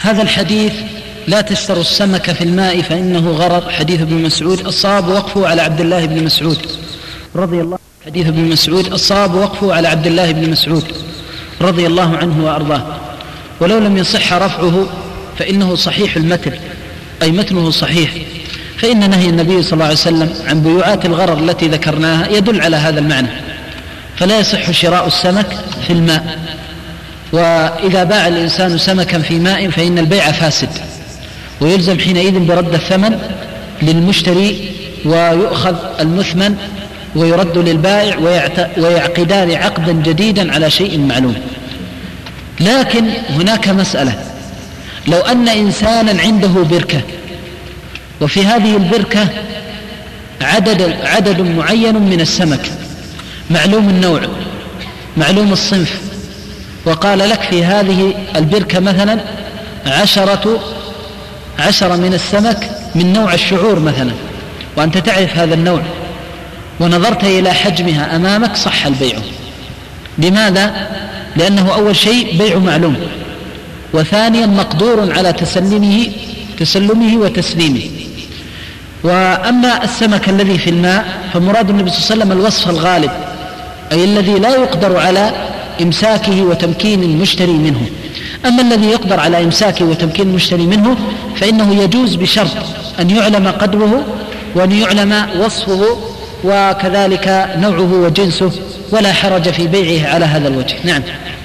هذا الحديث لا تشتروا السمك في الماء فإنه غرض، حديث ابن مسعود، الصواب وقفه على عبد الله بن مسعود رضي الله. حديث ابن مسعود الصواب وقفه على عبد الله بن مسعود رضي الله عنه وأرضاه، ولو لم يصح رفعه فإنه صحيح المتن، أي متنه صحيح، فإن نهي النبي صلى الله عليه وسلم عن بيوعات الغرر التي ذكرناها يدل على هذا المعنى، فلا يصح شراء السمك في الماء. وإذا باع الإنسان سمكا في ماء فإن البيع فاسد، ويلزم حينئذ برد الثمن للمشتري، ويؤخذ المثمن ويرد للبائع، ويعقدان عقدا جديدا على شيء معلوم. لكن هناك مسألة، لو أن إنسانا عنده بركة، وفي هذه البركة عدد معين من السمك معلوم النوع معلوم الصنف، وقال لك في هذه البركة مثلا 10 من السمك من نوع الشعور مثلا، وأنت تعرف هذا النوع، ونظرت إلى حجمها أمامك، صح البيع. لماذا؟ لأنه أول شيء بيع معلوم، وثانيا مقدور على تسلمه وتسليمه. وأما السمك الذي في الماء فمراد النبي صلى الله عليه وسلم الوصف الغالب، أي الذي لا يقدر على إمساكه وتمكين المشتري منه. أما الذي يقدر على إمساكه وتمكين المشتري منه فإنه يجوز بشرط أن يعلم قدره وأن يعلم وصفه وكذلك نوعه وجنسه، ولا حرج في بيعه على هذا الوجه. نعم.